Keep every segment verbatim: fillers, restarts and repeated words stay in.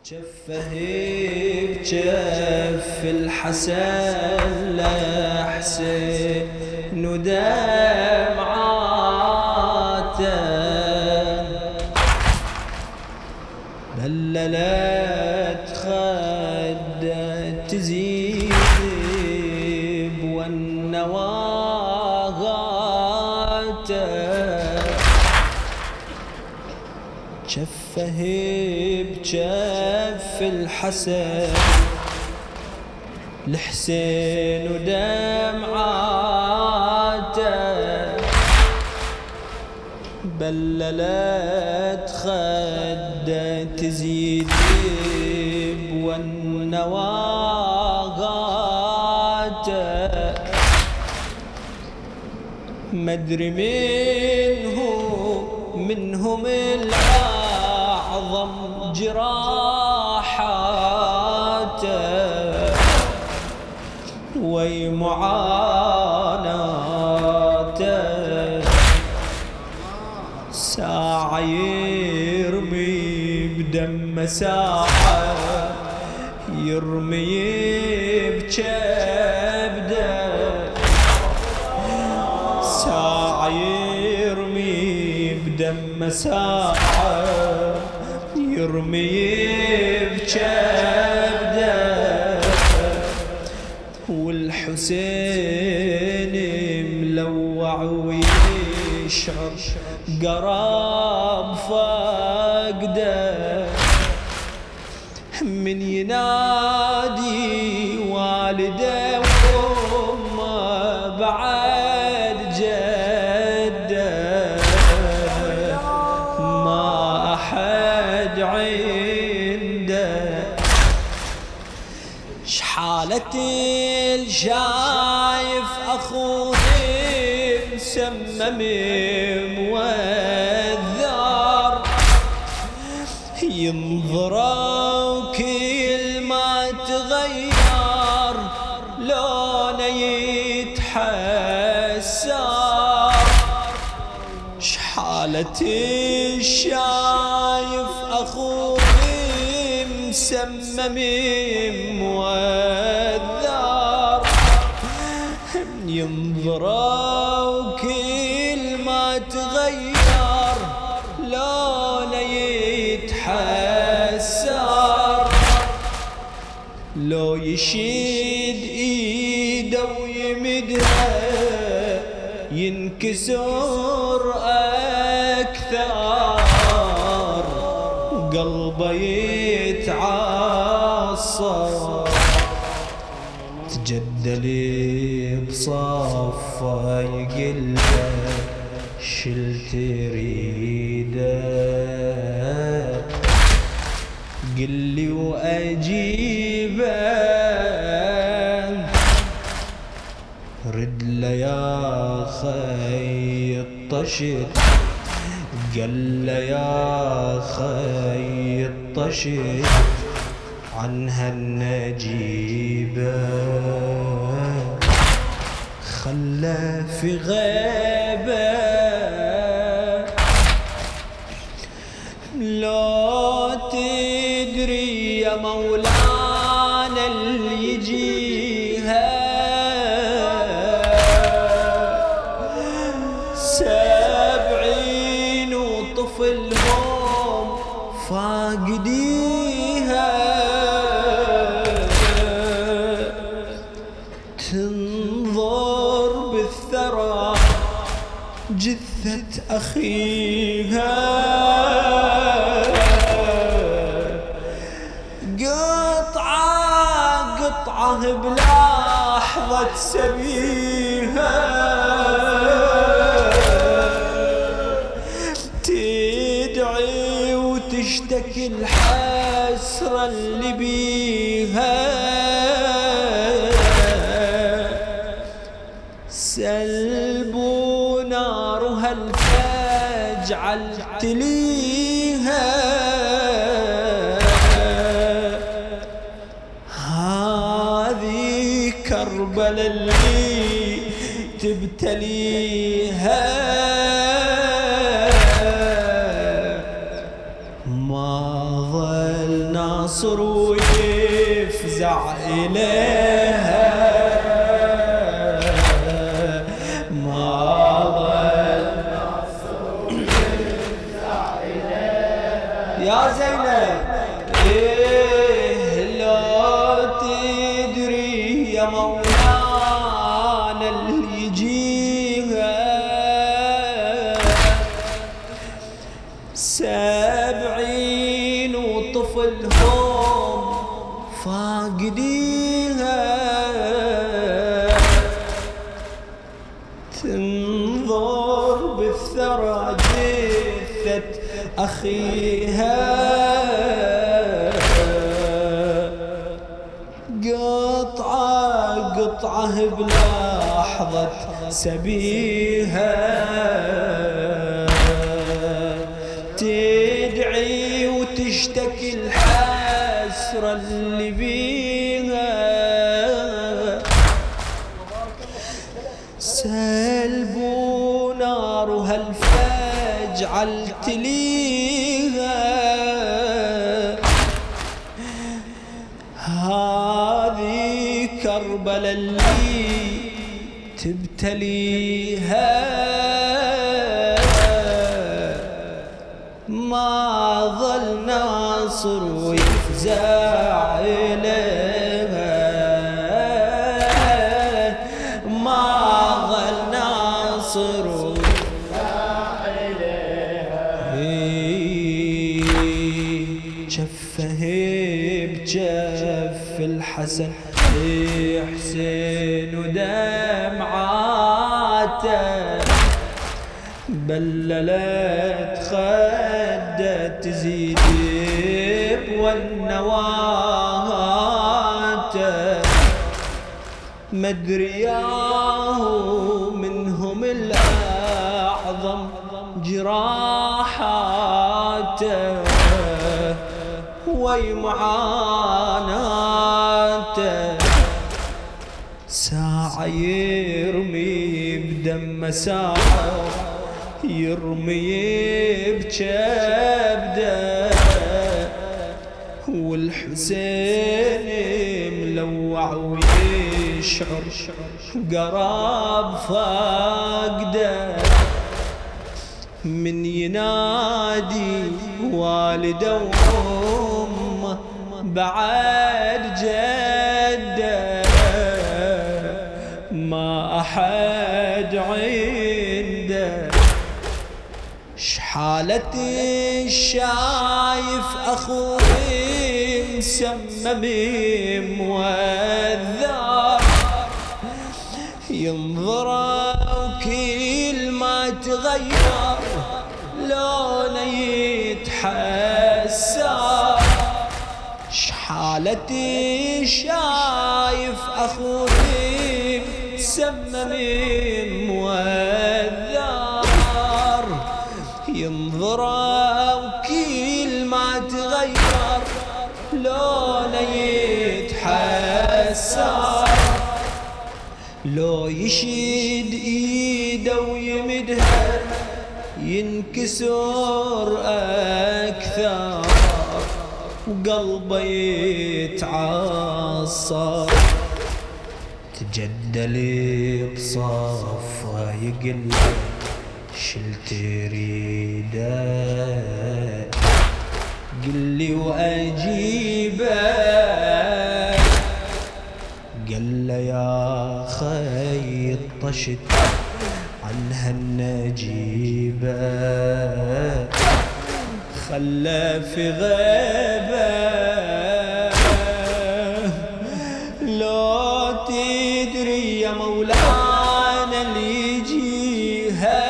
جفه بجف الحسن لحسين ودمعاته بللت خده تزيد والنواغاته جفه بجف الحسن الحسين ودمعاته بللت خده تزيد والنواغاته مدري منه منهم الأعظم جراحاته وي معاناته ساعة يرمي بدم ساعة يرمي بكبده ساعة يرمي بدم ساعة يرمي بكبده والحسين ملوع ويشعر قراب فقده من ينادي والده وامه بعد جده ما احد عنده شحالة الشايف اخوه مسمم موذر ينظروا كل ما تغير لونه يتحسر شحالة الشايف اخوه مسمم موذر ينظروا كل ما تغير لونه يتحسر لو يشيد ايده ويمدها ينكسر اكثر قلبه يتعصر تجدلي بصفه يقله شل تريده قلي واجيبه رد له يا خي الطشت قال له يا خي الطشت عنها النجيبه خلى في غيبه لو تدري يا مولانا اللي يجيها سبعين وطفلهم فاقديها تنظر بالثرى جثة أخيها قطعة قطعة بلحظة سبيها تدعي وتشتكي الحسرة اللي بيها سلبوا نارها الفجعة تليها هذه كربلاء اللي تبتليها ما ظل ناصر ويفزع إليها ما ظل ناصر ويفزع إليها يا زينب إيه لو تدري يا مولانا اللي يجيها سبعين وطفلهم فاقديها تنظر بالثرى جثة أخيها قطعة قطعة بلحظة سبيها تدعي وتشتكي الحسرة اللي بيها سلبوا نارها الفجعل تليها هذه كربلاء اللي تبتليها ما ظل ناصر ويفزع إليها ما ظل ناصر ويفزع إليها شفه بجف الحسن حسين ودمعاته بللت خده تزيد والنواته مدري ياهو منهم الأعظم جراحاته ويمعاناته ساعة يرمي بدم ساعة يرمي بجبده والحسين ملوع ويشعر قراب فاقده من ينادي والده وامه بعد جده ما أحد عنده شحالة الشايف أخوي مسمم موذر ينظر وكل ما تغير لونه يتحسر شحالة الشايف أخوي مسمم موذر ينظر وكل ما تغير لونه يتحسر لو يشد ايده ويمدها ينكسر اكثر وقلبه يتعصر تجدل بصفه يقل شل تريده قلي واجيبه قال يا خي طشت عنها النجيبه خلى في غيبه لو تدري يا مولانا اللي يجيها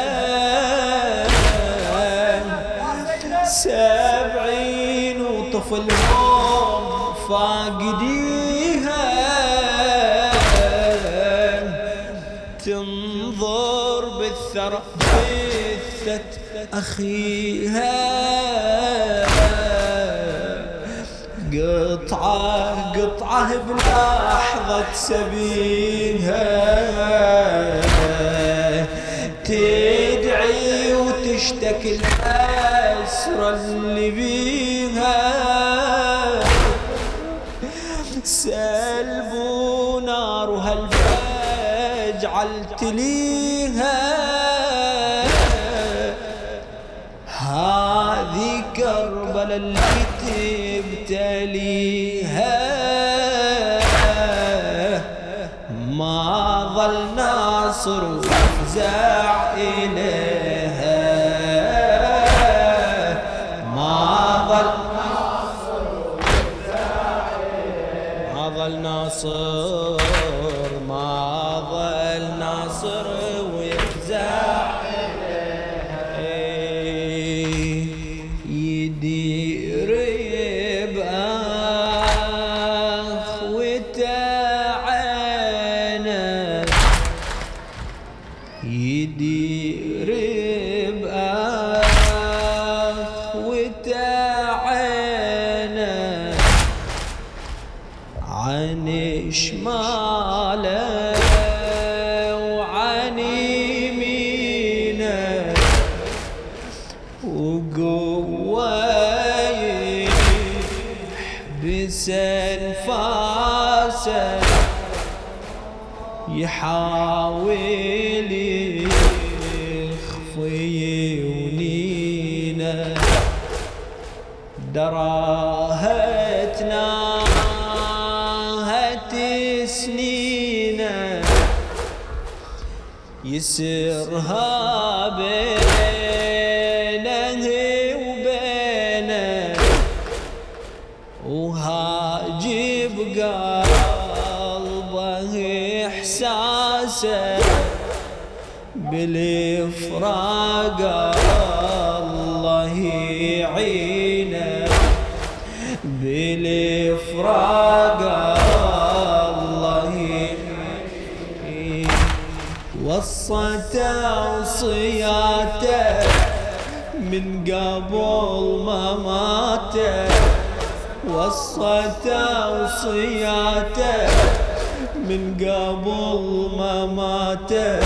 سبعين وطفلهم فاقديها تنظر بالثرى جثة أخيها قطعة قطعة بلحظة سبيها تدعي وتشتكي الحسرة اللي بيها سلبوا نارها الفجعل تليها هذه كربلاء اللي تبتليها ما ظل ناصر وفزع إليها ما ظل ما ظل ناصر ما ظل ناصر ويفزع يدير بأخوته عينه يدير بأخوته عينه عن شماله وعن يمينه وقوة يحبس انفاسه يحاول يخفي ونينه دراهت ناهت سنينه يسرها بينه وبينه وهاجب قلبه إحساسه بالإفراق الله يعينه بالإفراق الله يعينه وصته وصياته من قبل ما ماته وصته وصياته من قبل ما ماته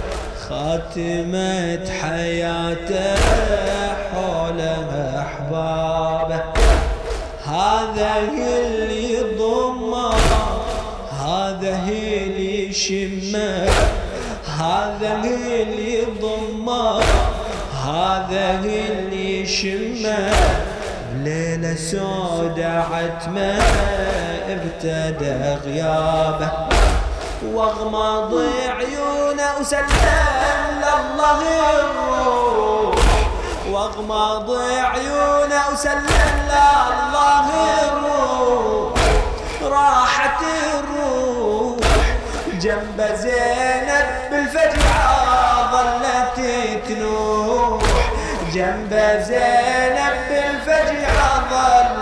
خاتمة حياته حولها أحبابه هذا اللي ضمه هذا اللي شمه هذا اللي ضمه هذا اللي شمه ليلة سودة عتمة ابتدى غيابه واغمض عيونه وسلم لله الروح واغمض عيونه وسلم لله الروح راحت الروح جنب زينب بالفجعة ظلت تنوح جنب زينب بالفجعة ظل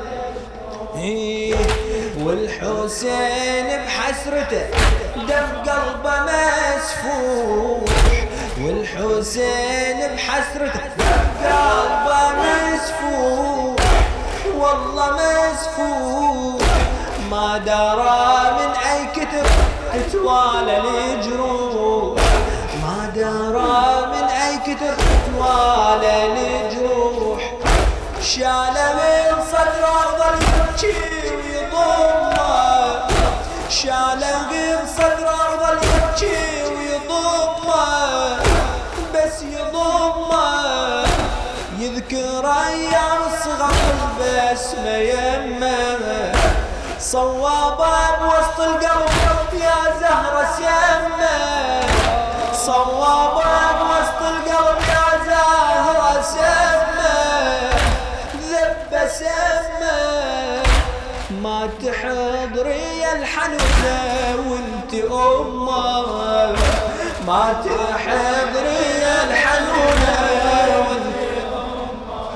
والحسين بحسرته دم قلبه مسفوح والحسين بحسرته دم قلبه مسفوح والله مسفوح ما درى من أي كتر تتوالى الجروح ما درى من أي كتر تتوالى الجروح شاله من صدره ظل يبكي ويضمه شاله من صدره ظل يبكي ويضمه بس يضمه يذكر ايام الصغر البسمه يمه صوابه بوسط القلب يا زهره سمه صوابه بوسط القلب يا زهره سمه ذب سمه ما تحضري الحنونه وانت امه ما تحضري الحنونه وانت امه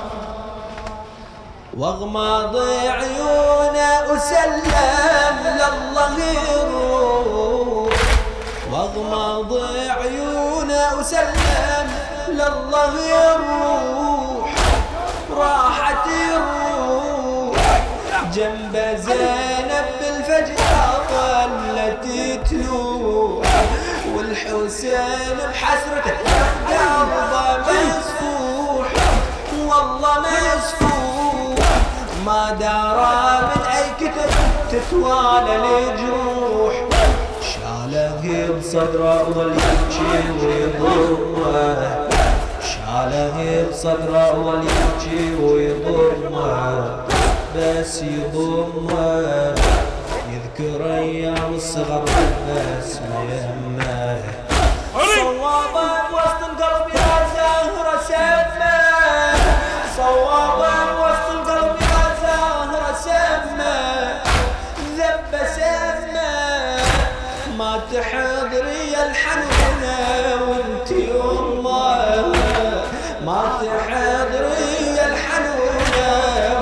واغمض عيونه وسلم لله الروح واغمض عيونه وسلم لله الروح راحت الروح جنب زينب بالفجأة ظلت تلوح والحسين بحسرته قلبه مسفوح والله مسفوح ما دارى من أي كتب تتوالى الجروح، شاله بصدره وظل يبكي ويضمه، شاله بصدره وظل يبكي ويضمه، بس يضمه يذكر ايام الصغر بس ما يهمه. صوابا وسط القلب يا زهرة سمه، صوابا وسط القلب يا زهرة سمه، ذب سمه ما تحضري يا الحنونة وانت يمه، ما تحضري يا الحنونة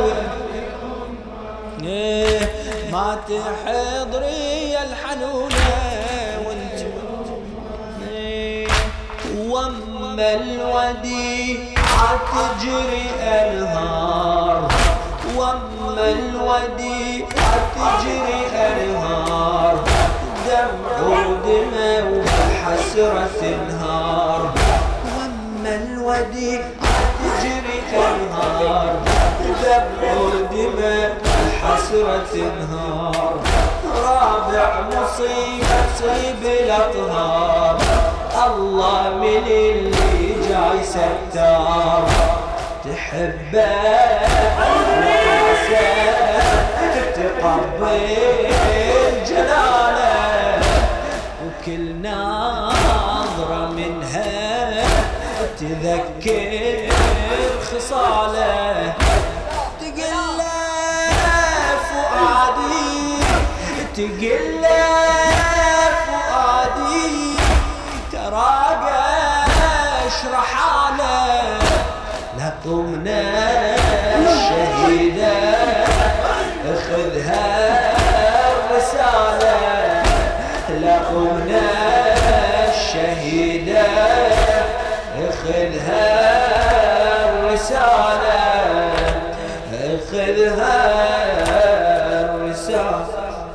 ما تحضري يا الحنونة وانت واما الوديعة تجري انهار، واما الوديعة تجري انهار، دمع ودمى وحسرة انهار، واما الوديعة تجري انهار، دمع ودمى حسرة انهار، رابع مصيبة تصيب الأطهار، الله من اللي جاي ستار، تحبه وناسه تقبل جلاله، وكل ناظرة منها تذكر خصاله، تقل تقل فؤادي تراقى اشرح على لقمنا الشهيدة، اخذها الرسالة، لقمنا الشهيدة اخذها الرسالة، اخذها الرسالة.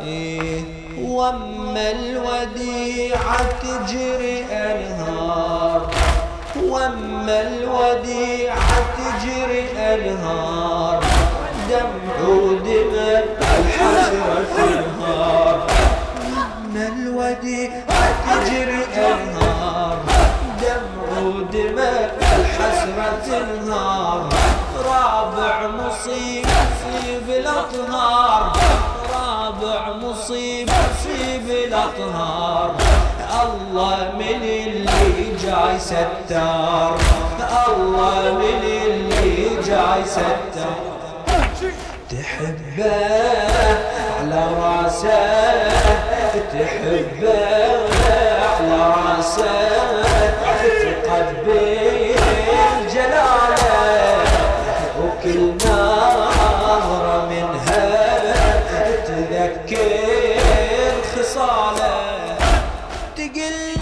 واما الوديعة تجري انهار، واما الوديعة تجري انهار، دمع ودمى الحسرة انهار، واما الوديعة تجري انهار، دمع ودمى الحسرة انهار، رابع مصيبة تصيب الاطهار، رابع مصيبة تصيب الأطهار، الله من اللي جاي ستار، الله من اللي جاي ستار، تحبه على راسه، تحبه على راسه، تقبل جلاله، وكل ناظرة منها تذكر خصاله، تقل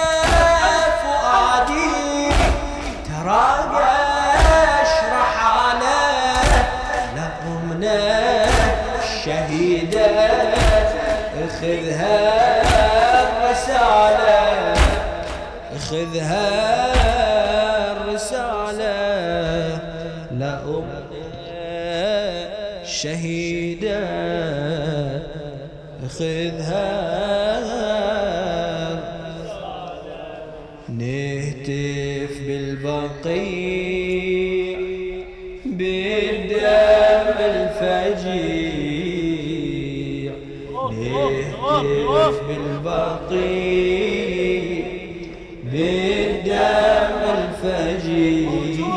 فؤادي تراقى اشرح على لقمنا الشهيدة، اخذها الرسالة، اخذها الرسالة، لأمنا الشهيدة اخذها، نهتف بالبقيع بالدم الفجيع، نهتف بالبقيع بالدم الفجيع،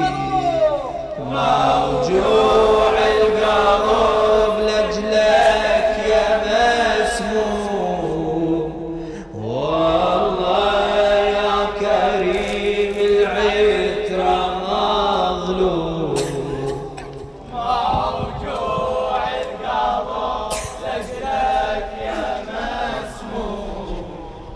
موجوع القلب لجلك يا مسموم، والله يا كريم العترة مظلوم، موجوع القلب لجلك يا مسموم،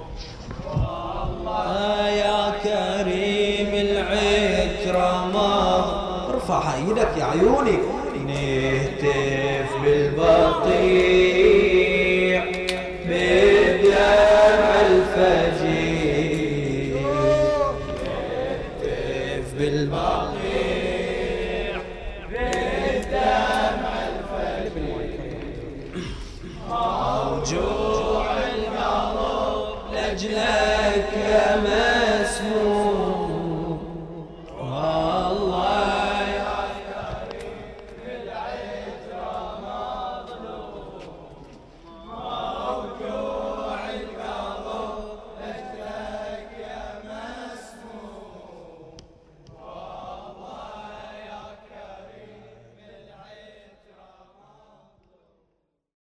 والله يا كريم العترة مظلوم، ارفع ايدك يا عيوني، نهتف بالبقيع بالدم الفجيع، نهتف بالبقيع بالدم رجوع القلب لأجل